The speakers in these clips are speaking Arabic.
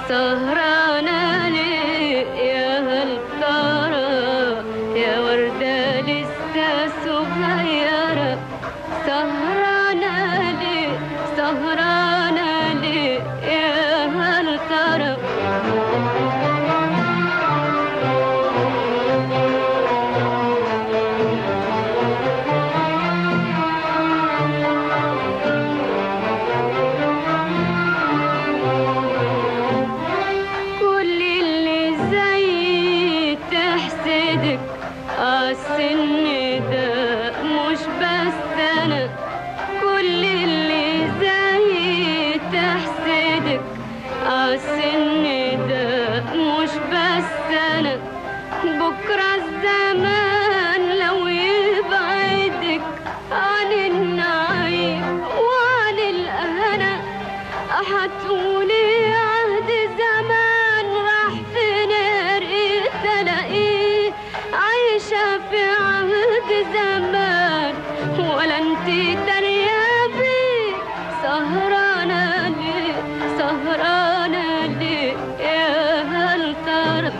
سهرانة ليه يا هل ترى يا وردة لسه صغيرة؟ سهرانة ليه سهرانة ليه يا هل ترى؟ السن ده مش بس انا، كل اللي زي تحسدك. السن ده مش بس انا، بكره الزمان لو يبعدك عن النعيم وعن الهنا، هتقولي عهد زمان راح فين رقيت الاقيه عايشة في عهد زمان ولا انتي دارية بيه. سهرانة ليه سهرانة ليه يا هل ترى؟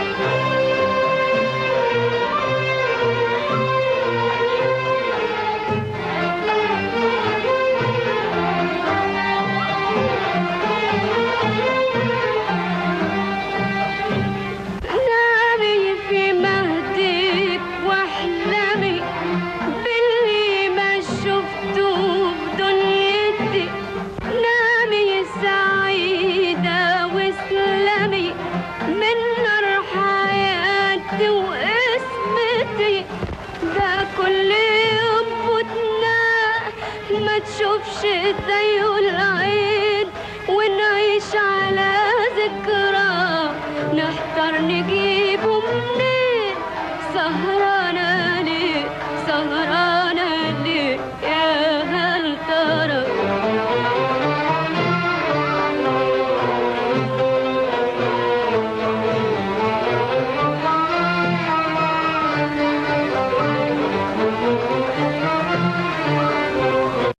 ما تشوفش زيه العين ونعيش على ذكرى نحتار نجيبه منين. سهرانة ليه سهرانة